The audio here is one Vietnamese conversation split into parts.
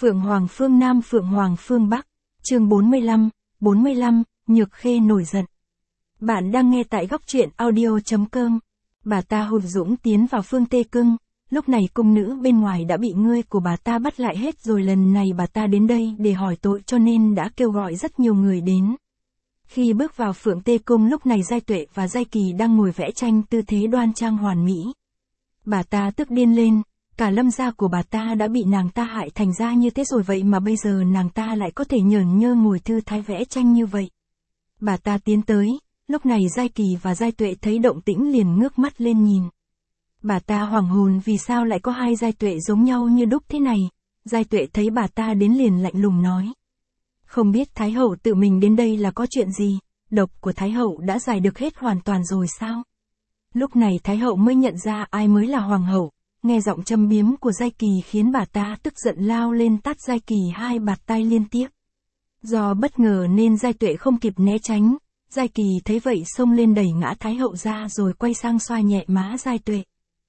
Phượng Hoàng phương Nam Phượng Hoàng phương Bắc, chương 45, Nhược Khê nổi giận. Bạn đang nghe tại góc truyện audio.com. Bà ta hùng dũng tiến vào phương Tê Cưng, lúc này cung nữ bên ngoài đã bị ngươi của bà ta bắt lại hết rồi, lần này bà ta đến đây để hỏi tội cho nên đã kêu gọi rất nhiều người đến. Khi bước vào Phượng Tê Cung lúc này Giai Tuệ và Giai Kỳ đang ngồi vẽ tranh tư thế đoan trang hoàn mỹ. Bà ta tức điên lên, cả Lâm gia của bà ta đã bị nàng ta hại thành ra như thế rồi, vậy mà bây giờ nàng ta lại có thể nhởn nhơ ngồi thư thái vẽ tranh như vậy. Bà ta tiến tới, lúc này Giai Kỳ và Giai Tuệ thấy động tĩnh liền ngước mắt lên nhìn. Bà ta hoảng hồn vì sao lại có hai Giai Tuệ giống nhau như đúc thế này. Giai Tuệ thấy bà ta đến liền lạnh lùng nói. Không biết Thái Hậu tự mình đến đây là có chuyện gì, độc của Thái Hậu đã giải được hết hoàn toàn rồi sao? Lúc này Thái Hậu mới nhận ra ai mới là Hoàng Hậu, nghe giọng châm biếm của Giai Kỳ khiến bà ta tức giận lao lên tát Giai Kỳ hai bạt tai liên tiếp. Do bất ngờ nên Giai Tuệ không kịp né tránh, Giai Kỳ thấy vậy xông lên đẩy ngã Thái Hậu ra rồi quay sang xoa nhẹ má Giai Tuệ.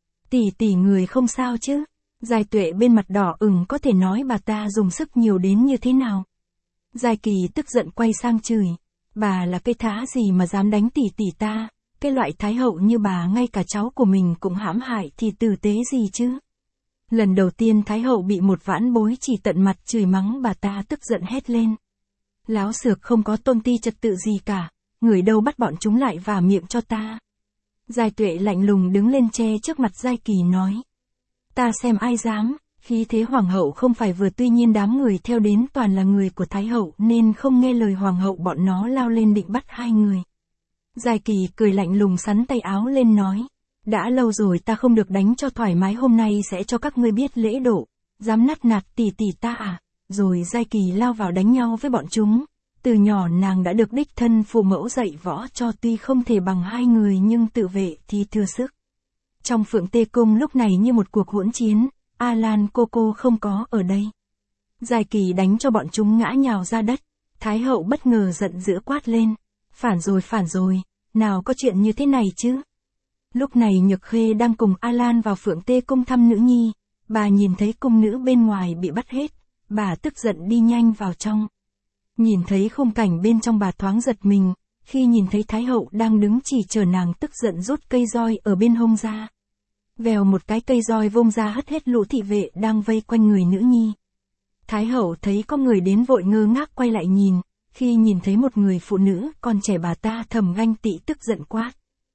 Tỷ người không sao chứ? Giai Tuệ bên mặt đỏ ửng có thể nói bà ta dùng sức nhiều đến như thế nào. Giai Kỳ tức giận quay sang chửi, bà là cái thá gì mà dám đánh tỷ ta, cái loại Thái Hậu như bà ngay cả cháu của mình cũng hãm hại thì tử tế gì chứ. Lần đầu tiên Thái Hậu bị một vãn bối chỉ tận mặt chửi mắng, bà ta tức giận hét lên. Láo xược không có tôn ti trật tự gì cả, người đâu bắt bọn chúng lại vả miệng cho ta. Giai Tuệ lạnh lùng đứng lên che trước mặt Giai Kỳ nói. Ta xem ai dám. Khi thế Hoàng Hậu không phải vừa, tuy nhiên đám người theo đến toàn là người của Thái Hậu nên không nghe lời Hoàng Hậu, bọn nó lao lên định bắt hai người. Giai Kỳ cười lạnh lùng sắn tay áo lên nói. Đã lâu rồi ta không được đánh cho thoải mái, hôm nay sẽ cho các ngươi biết lễ độ, dám nắt nạt tỷ ta à. Rồi Giai Kỳ lao vào đánh nhau với bọn chúng. Từ nhỏ nàng đã được đích thân phụ mẫu dạy võ cho, tuy không thể bằng hai người nhưng tự vệ thì thừa sức. Trong Phượng Tê Cung lúc này như một cuộc hỗn chiến. Alan cô không có ở đây. Giai Kỳ đánh cho bọn chúng ngã nhào ra đất. Thái Hậu bất ngờ giận dữ quát lên. Phản rồi, nào có chuyện như thế này chứ. Lúc này Nhược Khê đang cùng Alan vào Phượng Tê Cung thăm nữ nhi. Bà nhìn thấy cung nữ bên ngoài bị bắt hết. Bà tức giận đi nhanh vào trong. Nhìn thấy khung cảnh bên trong bà thoáng giật mình. Khi nhìn thấy Thái Hậu đang đứng chỉ chờ nàng, tức giận rút cây roi ở bên hông ra. Vèo một cái, cây roi vung ra hất hết lũ thị vệ đang vây quanh người nữ nhi. Thái Hậu thấy có người đến vội ngơ ngác quay lại nhìn, khi nhìn thấy một người phụ nữ còn trẻ bà ta thầm ganh tị tức giận quát.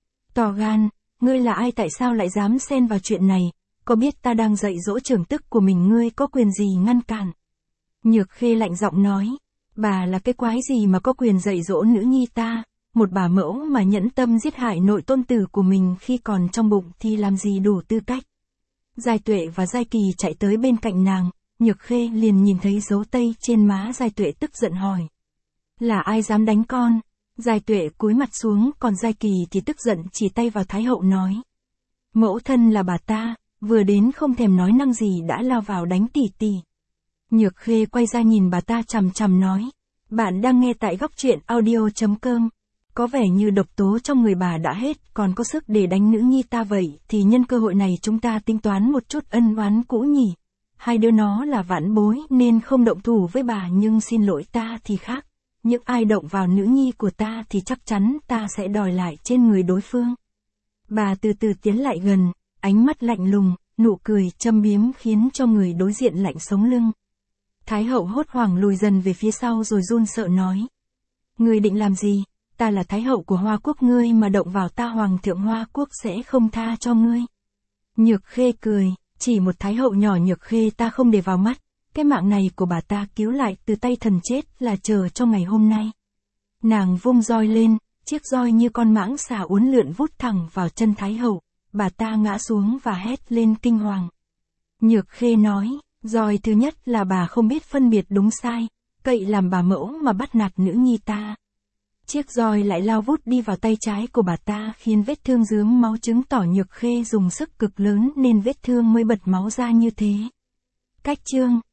To gan, ngươi là ai, tại sao lại dám xen vào chuyện này, có biết ta đang dạy dỗ trưởng tức của mình, ngươi có quyền gì ngăn cản? Nhược Khê lạnh giọng nói, bà là cái quái gì mà có quyền dạy dỗ nữ nhi ta? Một bà mẫu mà nhẫn tâm giết hại nội tôn tử của mình khi còn trong bụng thì làm gì đủ tư cách. Giai Tuệ và Giai Kỳ chạy tới bên cạnh nàng, Nhược Khê liền nhìn thấy dấu tây trên má Giai Tuệ tức giận hỏi. Là ai dám đánh con? Giai Tuệ cúi mặt xuống, còn Giai Kỳ thì tức giận chỉ tay vào Thái Hậu nói. Mẫu thân là bà ta, vừa đến không thèm nói năng gì đã lao vào đánh tỷ. Nhược Khê quay ra nhìn bà ta chằm chằm nói. Bạn đang nghe tại góc truyện audio.com. Có vẻ như độc tố trong người bà đã hết, còn có sức để đánh nữ nhi ta, vậy thì nhân cơ hội này chúng ta tính toán một chút ân oán cũ nhỉ. Hai đứa nó là vãn bối nên không động thủ với bà, nhưng xin lỗi ta thì khác. Những ai động vào nữ nhi của ta thì chắc chắn ta sẽ đòi lại trên người đối phương. Bà từ từ tiến lại gần, ánh mắt lạnh lùng, nụ cười châm biếm khiến cho người đối diện lạnh sống lưng. Thái Hậu hốt hoảng lùi dần về phía sau rồi run sợ nói. Ngươi định làm gì? Ta là Thái Hậu của Hoa Quốc, ngươi mà động vào ta, Hoàng thượng Hoa Quốc sẽ không tha cho ngươi. Nhược Khê cười, chỉ một Thái Hậu nhỏ Nhược Khê ta không để vào mắt, cái mạng này của bà ta cứu lại từ tay thần chết là chờ cho ngày hôm nay. Nàng vung roi lên, chiếc roi như con mãng xà uốn lượn vút thẳng vào chân Thái Hậu, bà ta ngã xuống và hét lên kinh hoàng. Nhược Khê nói, roi thứ nhất là bà không biết phân biệt đúng sai, cậy làm bà mẫu mà bắt nạt nữ nhi ta. Chiếc roi lại lao vút đi vào tay trái của bà ta khiến vết thương rướm máu, chứng tỏ Nhược Khê dùng sức cực lớn nên vết thương mới bật máu ra như thế. Cách chương